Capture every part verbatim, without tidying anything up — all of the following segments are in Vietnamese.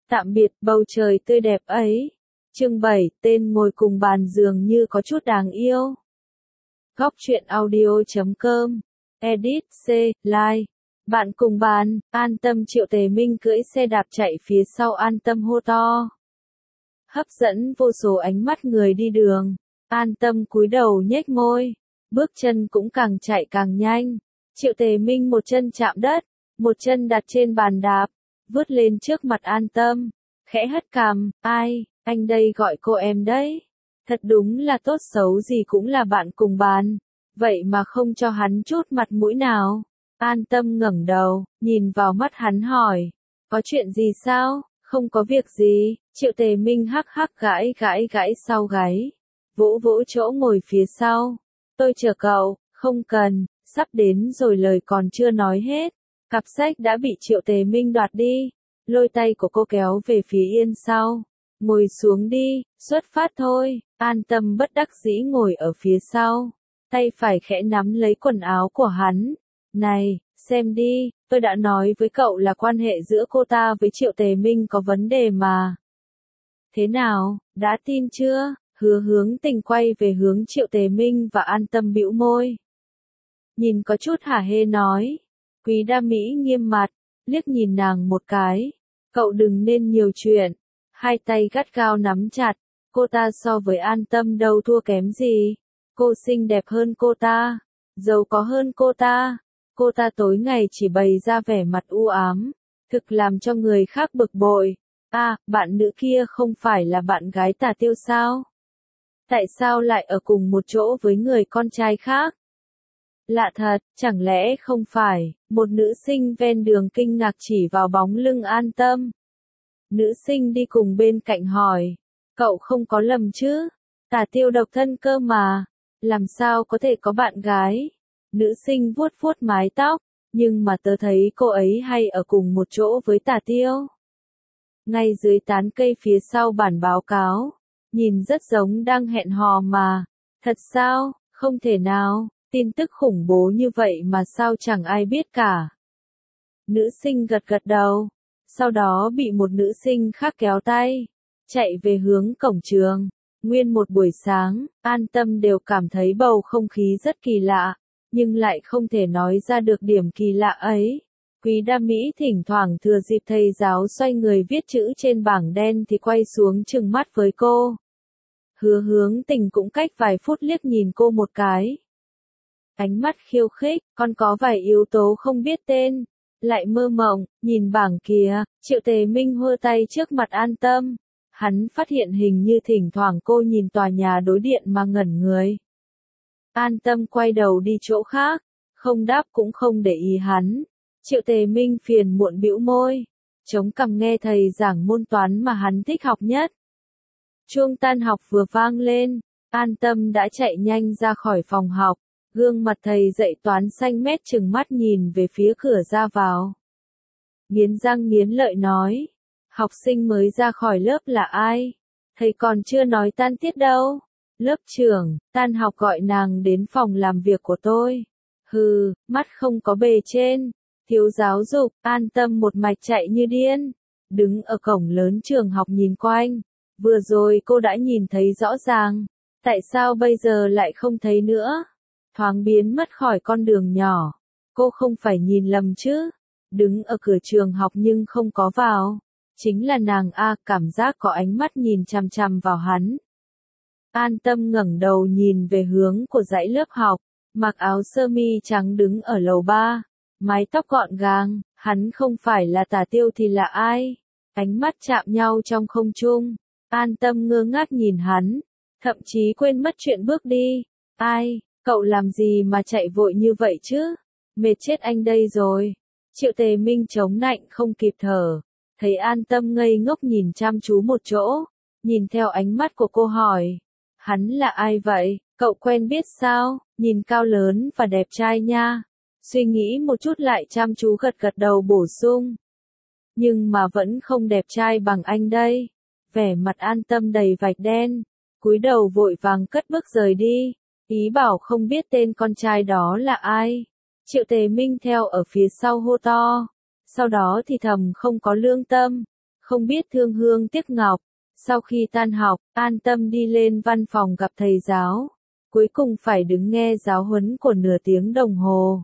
Tạm biệt bầu trời tươi đẹp ấy. Chương bảy, tên ngồi cùng bàn dường như có chút đáng yêu. Góc truyện audio chấm com. Edit, C, Like. Bạn cùng bàn, An Tâm. Triệu Tề Minh cưỡi xe đạp chạy phía sau An Tâm hô to. Hấp dẫn vô số ánh mắt người đi đường. An Tâm cúi đầu nhếch môi. Bước chân cũng càng chạy càng nhanh. Triệu Tề Minh một chân chạm đất, một chân đặt trên bàn đạp, vứt lên trước mặt An Tâm, khẽ hất cằm, ai, anh đây gọi cô em đấy. Thật đúng là tốt xấu gì cũng là bạn cùng bàn, vậy mà không cho hắn chút mặt mũi nào. An Tâm ngẩng đầu, nhìn vào mắt hắn hỏi, có chuyện gì sao? Không có việc gì. Triệu Tề Minh hắc hắc gãi gãi gãi sau gáy, vỗ vỗ chỗ ngồi phía sau. Tôi chờ cậu. Không cần, sắp đến rồi. Lời còn chưa nói hết, cặp sách đã bị Triệu Tề Minh đoạt đi. Lôi tay của cô kéo về phía yên sau. Ngồi xuống đi, xuất phát thôi. An Tâm bất đắc dĩ ngồi ở phía sau, tay phải khẽ nắm lấy quần áo của hắn. Này, xem đi, tôi đã nói với cậu là quan hệ giữa cô ta với Triệu Tề Minh có vấn đề mà. Thế nào, đã tin chưa? Hứa Hướng Tình quay về hướng Triệu Tề Minh và An Tâm bĩu môi. Nhìn có chút hả hê nói. Quý Đa Mỹ nghiêm mặt, liếc nhìn nàng một cái. Cậu đừng nên nhiều chuyện. Hai tay gắt gao nắm chặt. Cô ta so với An Tâm đâu thua kém gì. Cô xinh đẹp hơn cô ta, giàu có hơn cô ta. Cô ta tối ngày chỉ bày ra vẻ mặt u ám, thực làm cho người khác bực bội. À, bạn nữ kia không phải là bạn gái Tả Tiêu sao? Tại sao lại ở cùng một chỗ với người con trai khác? Lạ thật, chẳng lẽ không phải? Một nữ sinh ven đường kinh ngạc chỉ vào bóng lưng An Tâm. Nữ sinh đi cùng bên cạnh hỏi, cậu không có lầm chứ? Tả Tiêu độc thân cơ mà, làm sao có thể có bạn gái? Nữ sinh vuốt vuốt mái tóc, nhưng mà tớ thấy cô ấy hay ở cùng một chỗ với Tả Tiêu. Ngay dưới tán cây phía sau bản báo cáo, nhìn rất giống đang hẹn hò mà. Thật sao? Không thể nào, tin tức khủng bố như vậy mà sao chẳng ai biết cả. Nữ sinh gật gật đầu, sau đó bị một nữ sinh khác kéo tay, chạy về hướng cổng trường. Nguyên một buổi sáng, An Tâm đều cảm thấy bầu không khí rất kỳ lạ, nhưng lại không thể nói ra được điểm kỳ lạ ấy. Quý Đa Mỹ thỉnh thoảng thừa dịp thầy giáo xoay người viết chữ trên bảng đen thì quay xuống trừng mắt với cô. Hứa Hướng Tình cũng cách vài phút liếc nhìn cô một cái. Ánh mắt khiêu khích, còn có vài yếu tố không biết tên. Lại mơ mộng, nhìn bảng kìa. Triệu Tề Minh hơ tay trước mặt An Tâm. Hắn phát hiện hình như thỉnh thoảng cô nhìn tòa nhà đối điện mà ngẩn người. An Tâm quay đầu đi chỗ khác, không đáp cũng không để ý hắn. Triệu Tề Minh phiền muộn bĩu môi, chống cằm nghe thầy giảng môn toán mà hắn thích học nhất. Chuông tan học vừa vang lên, An Tâm đã chạy nhanh ra khỏi phòng học, gương mặt thầy dạy toán xanh mét trừng mắt nhìn về phía cửa ra vào. Nghiến răng nghiến lợi nói, học sinh mới ra khỏi lớp là ai? Thầy còn chưa nói tan tiết đâu. Lớp trưởng, tan học gọi nàng đến phòng làm việc của tôi. Hừ, mắt không có bề trên. Thiếu giáo dục. An Tâm một mạch chạy như điên, đứng ở cổng lớn trường học nhìn quanh. Vừa rồi cô đã nhìn thấy rõ ràng, tại sao bây giờ lại không thấy nữa? Thoáng biến mất khỏi con đường nhỏ. Cô không phải nhìn lầm chứ? Đứng ở cửa trường học nhưng không có vào. Chính là nàng a, cảm giác có ánh mắt nhìn chằm chằm vào hắn. An Tâm ngẩng đầu nhìn về hướng của dãy lớp học, mặc áo sơ mi trắng đứng ở lầu ba, mái tóc gọn gàng. Hắn không phải là Tả Tiêu thì là ai? Ánh mắt chạm nhau trong không trung. An Tâm ngơ ngác nhìn hắn, thậm chí quên mất chuyện bước đi. Ai, cậu làm gì mà chạy vội như vậy chứ? Mệt chết anh đây rồi. Triệu Tề Minh chống nạnh không kịp thở, thấy An Tâm ngây ngốc nhìn chăm chú một chỗ, nhìn theo ánh mắt của cô hỏi, hắn là ai vậy? Cậu quen biết sao? Nhìn cao lớn và đẹp trai nha. Suy nghĩ một chút lại chăm chú gật gật đầu bổ sung. Nhưng mà vẫn không đẹp trai bằng anh đây. Vẻ mặt An Tâm đầy vạch đen, cúi đầu vội vàng cất bước rời đi, ý bảo không biết tên con trai đó là ai. Triệu Tề Minh theo ở phía sau hô to, sau đó thì thầm không có lương tâm, không biết thương hương tiếc ngọc. Sau khi tan học, an tâm đi lên văn phòng gặp thầy giáo. Cuối cùng phải đứng nghe giáo huấn của nửa tiếng đồng hồ.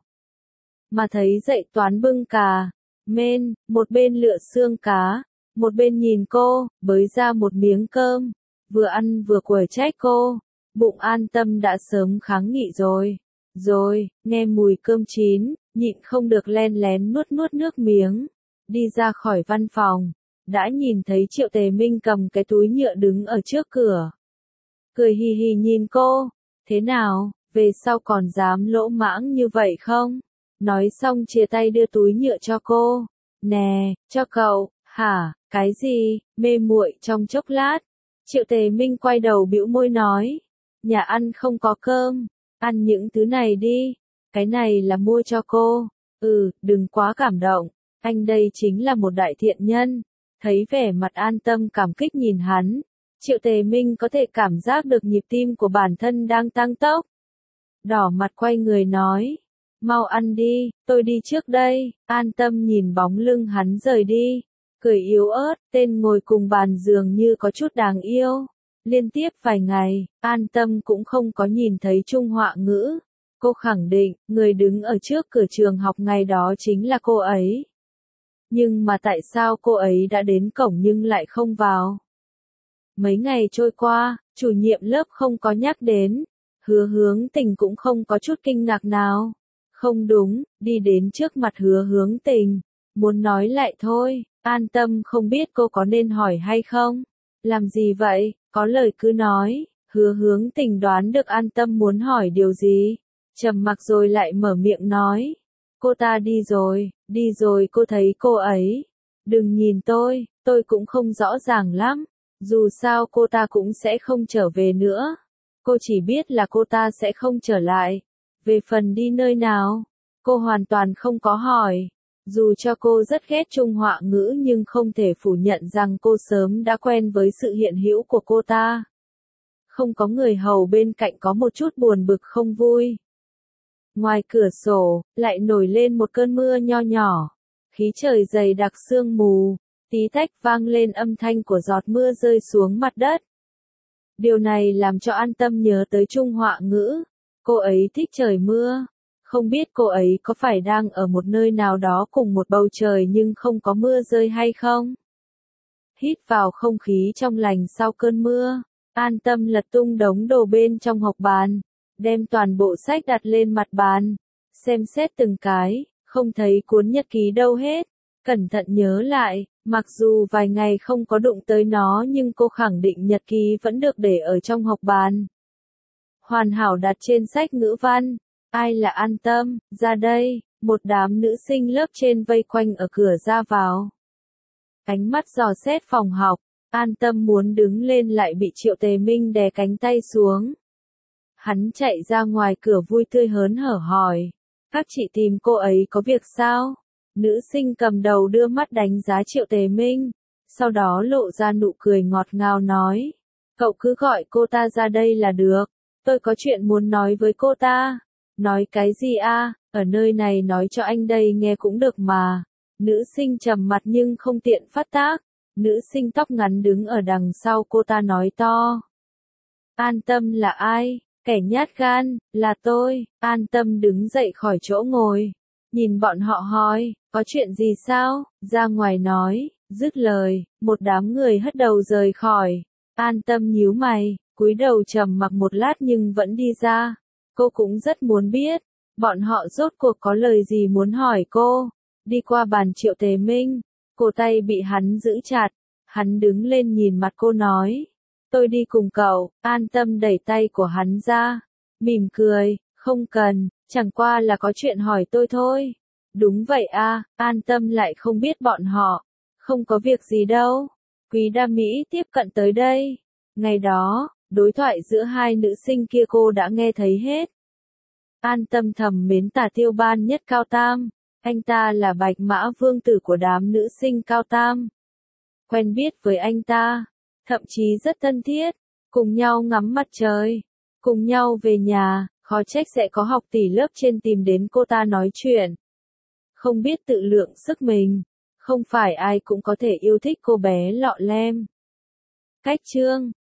Mà thấy dạy toán bưng cà, men, một bên lựa xương cá, một bên nhìn cô, bới ra một miếng cơm, vừa ăn vừa quở trách cô. Bụng an tâm đã sớm kháng nghị rồi. Rồi, nghe mùi cơm chín, nhịn không được len lén nuốt nuốt nước miếng. Đi ra khỏi văn phòng, đã nhìn thấy Triệu Tề Minh cầm cái túi nhựa đứng ở trước cửa. Cười hì hì nhìn cô, thế nào, về sau còn dám lỗ mãng như vậy không? Nói xong chia tay đưa túi nhựa cho cô. Nè, cho cậu, hả, cái gì, mê muội trong chốc lát. Triệu Tề Minh quay đầu bĩu môi nói, nhà ăn không có cơm, ăn những thứ này đi, cái này là mua cho cô. Ừ, đừng quá cảm động, anh đây chính là một đại thiện nhân. Thấy vẻ mặt an tâm cảm kích nhìn hắn, Triệu Tề Minh có thể cảm giác được nhịp tim của bản thân đang tăng tốc. Đỏ mặt quay người nói, mau ăn đi, tôi đi trước đây. An tâm nhìn bóng lưng hắn rời đi, cười yếu ớt, tên ngồi cùng bàn dường như có chút đáng yêu. Liên tiếp vài ngày, an tâm cũng không có nhìn thấy Trung Họa Ngữ. Cô khẳng định, người đứng ở trước cửa trường học ngày đó chính là cô ấy. Nhưng mà tại sao cô ấy đã đến cổng nhưng lại không vào? Mấy ngày trôi qua, chủ nhiệm lớp không có nhắc đến. Hứa Hướng Tình cũng không có chút kinh ngạc nào. Không đúng, đi đến trước mặt Hứa Hướng Tình. Muốn nói lại thôi, an tâm không biết cô có nên hỏi hay không. Làm gì vậy, có lời cứ nói. Hứa Hướng Tình đoán được an tâm muốn hỏi điều gì. Trầm mặc rồi lại mở miệng nói. Cô ta đi rồi, đi rồi cô thấy cô ấy. Đừng nhìn tôi, tôi cũng không rõ ràng lắm. Dù sao cô ta cũng sẽ không trở về nữa. Cô chỉ biết là cô ta sẽ không trở lại. Về phần đi nơi nào, cô hoàn toàn không có hỏi. Dù cho cô rất ghét Trung Họa Ngữ nhưng không thể phủ nhận rằng cô sớm đã quen với sự hiện hữu của cô ta. Không có người hầu bên cạnh có một chút buồn bực không vui. Ngoài cửa sổ, lại nổi lên một cơn mưa nho nhỏ. Khí trời dày đặc sương mù, tí tách vang lên âm thanh của giọt mưa rơi xuống mặt đất. Điều này làm cho an tâm nhớ tới Trung Họa Ngữ. Cô ấy thích trời mưa. Không biết cô ấy có phải đang ở một nơi nào đó cùng một bầu trời nhưng không có mưa rơi hay không? Hít vào không khí trong lành sau cơn mưa, an tâm lật tung đống đồ bên trong hộc bàn, đem toàn bộ sách đặt lên mặt bàn, xem xét từng cái, không thấy cuốn nhật ký đâu hết. Cẩn thận nhớ lại, mặc dù vài ngày không có đụng tới nó nhưng cô khẳng định nhật ký vẫn được để ở trong hộc bàn. Hoàn hảo đặt trên sách ngữ văn. Ai là an tâm, ra đây, một đám nữ sinh lớp trên vây quanh ở cửa ra vào. Ánh mắt dò xét phòng học, an tâm muốn đứng lên lại bị Triệu Tề Minh đè cánh tay xuống. Hắn chạy ra ngoài cửa vui tươi hớn hở hỏi, các chị tìm cô ấy có việc sao? Nữ sinh cầm đầu đưa mắt đánh giá Triệu Tề Minh, sau đó lộ ra nụ cười ngọt ngào nói, cậu cứ gọi cô ta ra đây là được, tôi có chuyện muốn nói với cô ta. Nói cái gì a? Ở nơi này nói cho anh đây nghe cũng được mà. Nữ sinh trầm mặt nhưng không tiện phát tác. Nữ sinh tóc ngắn đứng ở đằng sau cô ta nói to. An tâm là ai? Kẻ nhát gan, là tôi. An tâm đứng dậy khỏi chỗ ngồi. Nhìn bọn họ hỏi, có chuyện gì sao? Ra ngoài nói, dứt lời, một đám người hất đầu rời khỏi. An tâm nhíu mày, cúi đầu trầm mặc một lát nhưng vẫn đi ra. Cô cũng rất muốn biết, bọn họ rốt cuộc có lời gì muốn hỏi cô. Đi qua bàn Triệu Tề Minh, cổ tay bị hắn giữ chặt, hắn đứng lên nhìn mặt cô nói, tôi đi cùng cậu. An tâm đẩy tay của hắn ra, mỉm cười, không cần, chẳng qua là có chuyện hỏi tôi thôi. Đúng vậy a, an tâm lại không biết bọn họ, không có việc gì đâu. Quý Đa Mỹ tiếp cận tới đây, ngày đó, đối thoại giữa hai nữ sinh kia cô đã nghe thấy hết. An tâm thầm mến Tả Tiêu Ban Nhất Cao Tam, anh ta là bạch mã vương tử của đám nữ sinh Cao Tam. Quen biết với anh ta, thậm chí rất thân thiết, cùng nhau ngắm mặt trời, cùng nhau về nhà, khó trách sẽ có học tỷ lớp trên tìm đến cô ta nói chuyện. Không biết tự lượng sức mình, Không phải ai cũng có thể yêu thích cô bé lọ lem. Cách chương